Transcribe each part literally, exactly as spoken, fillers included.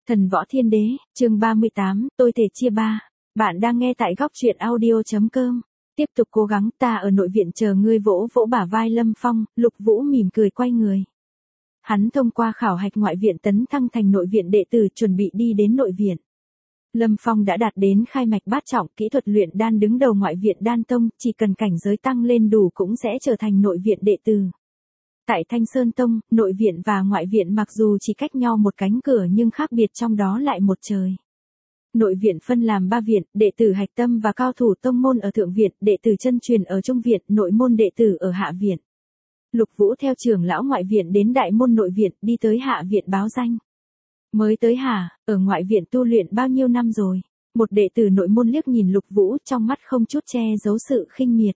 Thần Võ Thiên Đế, chương ba mươi tám, tôi thể chia ba. Bạn đang nghe tại góc truyện audio chấm com. Tiếp tục cố gắng, ta ở nội viện chờ ngươi. Vỗ vỗ bả vai Lâm Phong. Lục Vũ mỉm cười quay người. Hắn thông qua khảo hạch ngoại viện tấn thăng thành nội viện đệ tử, chuẩn bị đi đến nội viện. Lâm Phong đã đạt đến khai mạch bát trọng, kỹ thuật luyện đan đứng đầu ngoại viện đan tông, chỉ cần cảnh giới tăng lên đủ cũng sẽ trở thành nội viện đệ tử. Tại Thanh Sơn Tông, nội viện và ngoại viện mặc dù chỉ cách nhau một cánh cửa nhưng khác biệt trong đó lại một trời. Nội viện phân làm ba viện, đệ tử hạch tâm và cao thủ tông môn ở thượng viện, đệ tử chân truyền ở trung viện, nội môn đệ tử ở hạ viện. Lục Vũ theo trưởng lão ngoại viện đến đại môn nội viện, đi tới hạ viện báo danh. Mới tới hả, ở ngoại viện tu luyện bao nhiêu năm rồi? Một đệ tử nội môn liếc nhìn Lục Vũ, trong mắt không chút che giấu sự khinh miệt.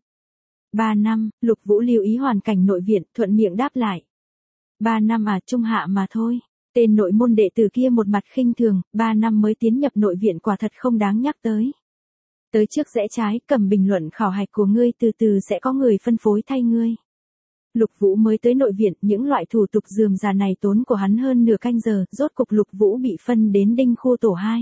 Ba năm, Lục Vũ lưu ý hoàn cảnh nội viện, thuận miệng đáp lại. Ba năm à, trung hạ mà thôi. Tên nội môn đệ tử kia một mặt khinh thường, ba năm mới tiến nhập nội viện quả thật không đáng nhắc tới. Tới trước rẽ trái, cầm bình luận khảo hạch của ngươi, từ từ sẽ có người phân phối thay ngươi. Lục Vũ mới tới nội viện, những loại thủ tục rườm rà này tốn của hắn hơn nửa canh giờ, rốt cục Lục Vũ bị phân đến đinh khu tổ hai.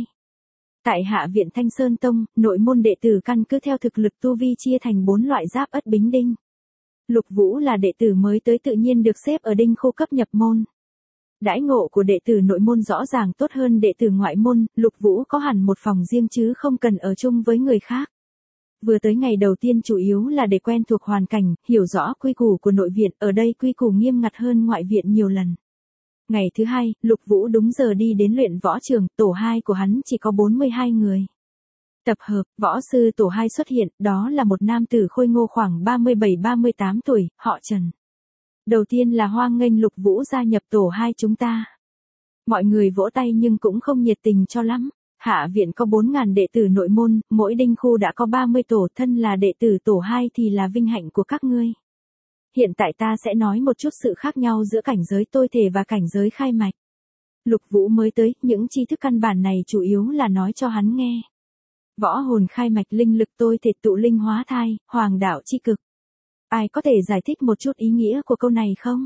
Tại hạ viện Thanh Sơn Tông, nội môn đệ tử căn cứ theo thực lực tu vi chia thành bốn loại giáp ất bính đinh. Lục Vũ là đệ tử mới tới tự nhiên được xếp ở đinh khu cấp nhập môn. Đãi ngộ của đệ tử nội môn rõ ràng tốt hơn đệ tử ngoại môn, Lục Vũ có hẳn một phòng riêng chứ không cần ở chung với người khác. Vừa tới ngày đầu tiên chủ yếu là để quen thuộc hoàn cảnh, hiểu rõ quy củ của nội viện, ở đây quy củ nghiêm ngặt hơn ngoại viện nhiều lần. Ngày thứ hai, Lục Vũ đúng giờ đi đến luyện võ trường, tổ hai của hắn chỉ có bốn mươi hai người. Tập hợp, võ sư tổ hai xuất hiện, đó là một nam tử khôi ngô khoảng ba mươi bảy ba mươi tám tuổi, họ Trần. Đầu tiên là hoan nghênh Lục Vũ gia nhập tổ hai chúng ta. Mọi người vỗ tay nhưng cũng không nhiệt tình cho lắm. Hạ viện có bốn nghìn đệ tử nội môn, mỗi đinh khu đã có ba mươi tổ, thân là đệ tử tổ hai thì là vinh hạnh của các ngươi. Hiện tại ta sẽ nói một chút sự khác nhau giữa cảnh giới tôi thể và cảnh giới khai mạch. Lục Vũ mới tới, những tri thức căn bản này chủ yếu là nói cho hắn nghe. Võ hồn khai mạch, linh lực tôi thể, tụ linh hóa thai, hoàng đạo chi cực. Ai có thể giải thích một chút ý nghĩa của câu này không?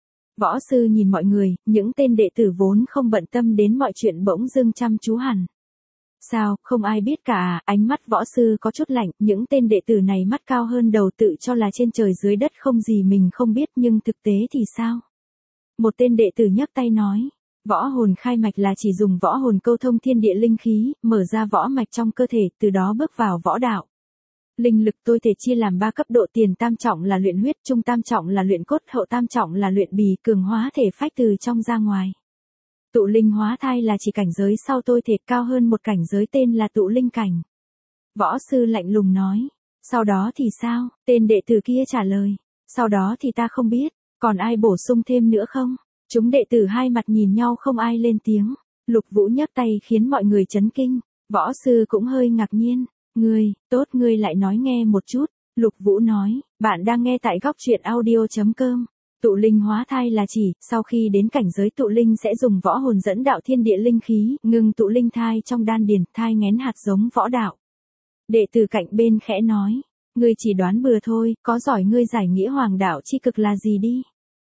Võ sư nhìn mọi người, những tên đệ tử vốn không bận tâm đến mọi chuyện bỗng dưng chăm chú hẳn. Sao, không ai biết cả à? Ánh mắt võ sư có chút lạnh, những tên đệ tử này mắt cao hơn đầu, tự cho là trên trời dưới đất không gì mình không biết, nhưng thực tế thì sao? Một tên đệ tử nhấc tay nói, võ hồn khai mạch là chỉ dùng võ hồn câu thông thiên địa linh khí, mở ra võ mạch trong cơ thể, từ đó bước vào võ đạo. Linh lực tôi thể chia làm ba cấp độ, tiền tam trọng là luyện huyết, trung tam trọng là luyện cốt, hậu tam trọng là luyện bì, cường hóa thể phách từ trong ra ngoài. Tụ linh hóa thai là chỉ cảnh giới sau tôi thể, cao hơn một cảnh giới tên là tụ linh cảnh. Võ sư lạnh lùng nói, sau đó thì sao? Tên đệ tử kia trả lời, sau đó thì ta không biết, còn ai bổ sung thêm nữa không? Chúng đệ tử hai mặt nhìn nhau không ai lên tiếng. Lục Vũ nhấc tay khiến mọi người chấn kinh, võ sư cũng hơi ngạc nhiên. Ngươi, tốt, ngươi lại nói nghe một chút. Lục Vũ nói, bạn đang nghe tại góc truyện audio chấm com. Tụ linh hóa thai là chỉ, sau khi đến cảnh giới tụ linh sẽ dùng võ hồn dẫn đạo thiên địa linh khí, ngừng tụ linh thai trong đan điền, thai nghén hạt giống võ đạo. Đệ tử cạnh bên khẽ nói, ngươi chỉ đoán bừa thôi, có giỏi ngươi giải nghĩa hoàng đạo chi cực là gì đi.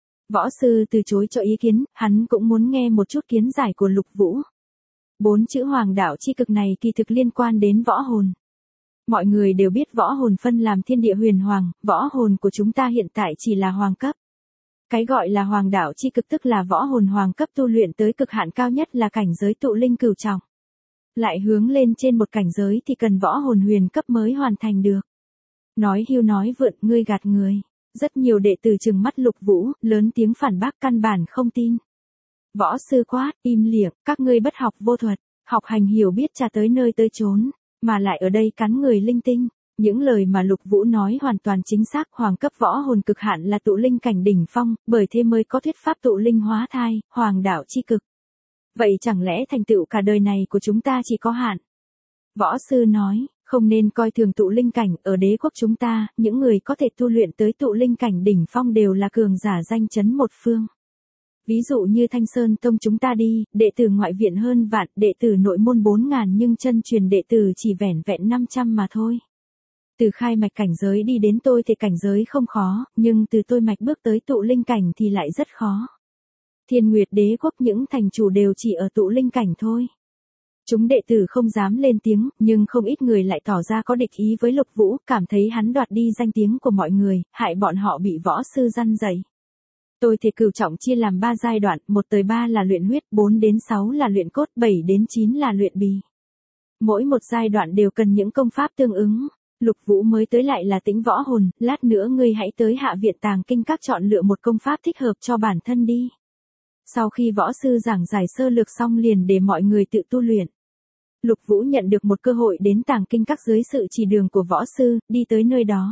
Võ sư từ chối cho ý kiến, hắn cũng muốn nghe một chút kiến giải của Lục Vũ. Bốn chữ hoàng đạo chi cực này kỳ thực liên quan đến võ hồn. Mọi người đều biết võ hồn phân làm thiên địa huyền hoàng, võ hồn của chúng ta hiện tại chỉ là hoàng cấp. Cái gọi là hoàng đạo chi cực tức là võ hồn hoàng cấp tu luyện tới cực hạn cao nhất là cảnh giới tụ linh cửu trọng. Lại hướng lên trên một cảnh giới thì cần võ hồn huyền cấp mới hoàn thành được. Nói hưu nói vượn, ngươi gạt người. Rất nhiều đệ tử trừng mắt Lục Vũ, lớn tiếng phản bác, căn bản không tin. Võ sư quát, im miệng, các ngươi bất học vô thuật, học hành hiểu biết trà tới nơi tới chốn, mà lại ở đây cắn người linh tinh. Những lời mà Lục Vũ nói hoàn toàn chính xác, hoàng cấp võ hồn cực hạn là tụ linh cảnh đỉnh phong, bởi thế mới có thuyết pháp tụ linh hóa thai, hoàng đạo chi cực. Vậy chẳng lẽ thành tựu cả đời này của chúng ta chỉ có hạn? Võ sư nói, không nên coi thường tụ linh cảnh, ở đế quốc chúng ta, những người có thể tu luyện tới tụ linh cảnh đỉnh phong đều là cường giả danh chấn một phương. Ví dụ như Thanh Sơn Tông chúng ta đi, đệ tử ngoại viện hơn vạn, đệ tử nội môn bốn ngàn nhưng chân truyền đệ tử chỉ vẻn vẹn năm trăm mà thôi. Từ khai mạch cảnh giới đi đến tôi thì cảnh giới không khó, nhưng từ tôi mạch bước tới tụ linh cảnh thì lại rất khó. Thiên Nguyệt Đế quốc những thành chủ đều chỉ ở tụ linh cảnh thôi. Chúng đệ tử không dám lên tiếng, nhưng không ít người lại tỏ ra có địch ý với Lục Vũ, cảm thấy hắn đoạt đi danh tiếng của mọi người, hại bọn họ bị võ sư răn dạy. Tôi thể cửu trọng chia làm ba giai đoạn, một tới ba là luyện huyết, bốn đến sáu là luyện cốt, bảy đến chín là luyện bì. Mỗi một giai đoạn đều cần những công pháp tương ứng. Lục Vũ mới tới lại là Tĩnh Võ Hồn, lát nữa ngươi hãy tới Hạ Viện Tàng Kinh Các chọn lựa một công pháp thích hợp cho bản thân đi. Sau khi võ sư giảng giải sơ lược xong liền để mọi người tự tu luyện. Lục Vũ nhận được một cơ hội đến Tàng Kinh Các dưới sự chỉ đường của võ sư, đi tới nơi đó.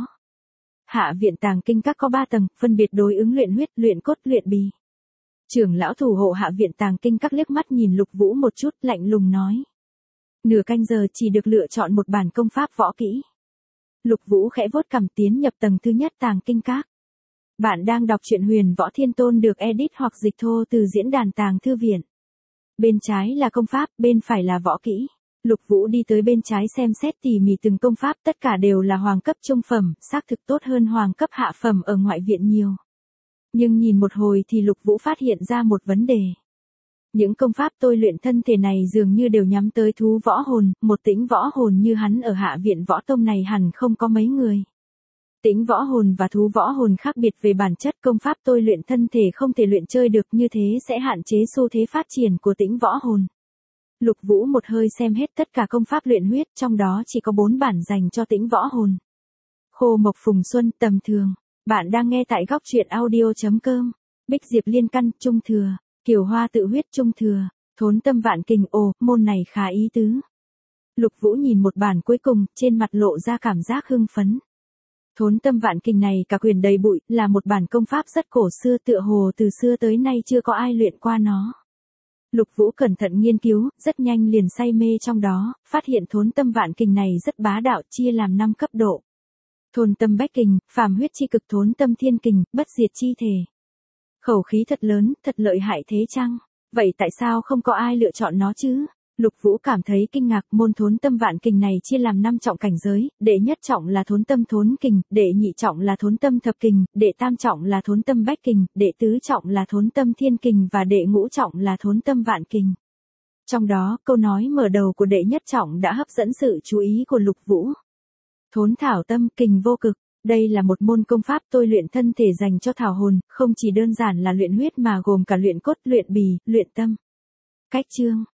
Hạ Viện Tàng Kinh Các có ba tầng, phân biệt đối ứng luyện huyết, luyện cốt, luyện bì. Trưởng lão thủ hộ Hạ Viện Tàng Kinh Các liếc mắt nhìn Lục Vũ một chút, lạnh lùng nói. Nửa canh giờ chỉ được lựa chọn một bản công pháp võ kỹ. Lục Vũ khẽ vuốt cằm tiến nhập tầng thứ nhất Tàng Kinh Các. Bạn đang đọc truyện Huyền Võ Thiên Tôn được edit hoặc dịch thô từ diễn đàn Tàng Thư Viện. Bên trái là công pháp, bên phải là võ kỹ. Lục Vũ đi tới bên trái xem xét tỉ mỉ từng công pháp, tất cả đều là hoàng cấp trung phẩm, xác thực tốt hơn hoàng cấp hạ phẩm ở ngoại viện nhiều. Nhưng nhìn một hồi thì Lục Vũ phát hiện ra một vấn đề. Những công pháp tôi luyện thân thể này dường như đều nhắm tới thú võ hồn, một Tĩnh Võ Hồn như hắn ở Hạ Viện Võ Tông này hẳn không có mấy người. Tĩnh Võ Hồn và thú võ hồn khác biệt về bản chất, công pháp tôi luyện thân thể không thể luyện chơi được, như thế sẽ hạn chế xu thế phát triển của Tĩnh Võ Hồn. Lục Vũ một hơi xem hết tất cả công pháp luyện huyết, trong đó chỉ có bốn bản dành cho Tĩnh Võ Hồn. Khô Mộc Phùng Xuân, tầm thường. Bạn đang nghe tại góc truyện audio chấm com. Bích Diệp Liên Căn, trung thừa. Kiều Hoa Tự Huyết, trung thừa. Thốn Tâm Vạn Kình, ồ, môn này khá ý tứ. Lục Vũ nhìn một bản cuối cùng, trên mặt lộ ra cảm giác hưng phấn. Thốn Tâm Vạn Kình này cả quyền đầy bụi, là một bản công pháp rất cổ xưa, tựa hồ từ xưa tới nay chưa có ai luyện qua nó. Lục Vũ cẩn thận nghiên cứu, rất nhanh liền say mê trong đó, phát hiện Thốn Tâm Vạn Kình này rất bá đạo, chia làm năm cấp độ. Thôn Tâm Bách Kình, Phàm Huyết Chi Cực, Thốn Tâm Thiên Kình, Bất Diệt Chi Thể. Khẩu khí thật lớn, thật lợi hại thế chăng? Vậy tại sao không có ai lựa chọn nó chứ? Lục Vũ cảm thấy kinh ngạc, môn Thốn Tâm Vạn Kình này chia làm năm trọng cảnh giới, đệ nhất trọng là Thốn Tâm Thốn Kình, đệ nhị trọng là Thốn Tâm Thập Kình, đệ tam trọng là Thốn Tâm Bách Kình, đệ tứ trọng là Thốn Tâm Thiên Kình và đệ ngũ trọng là Thốn Tâm Vạn Kình. Trong đó, câu nói mở đầu của đệ nhất trọng đã hấp dẫn sự chú ý của Lục Vũ. Thốn Thảo Tâm, Kình Vô Cực. Đây là một môn công pháp tôi luyện thân thể dành cho thảo hồn, không chỉ đơn giản là luyện huyết mà gồm cả luyện cốt, luyện bì, luyện tâm. Cách chương.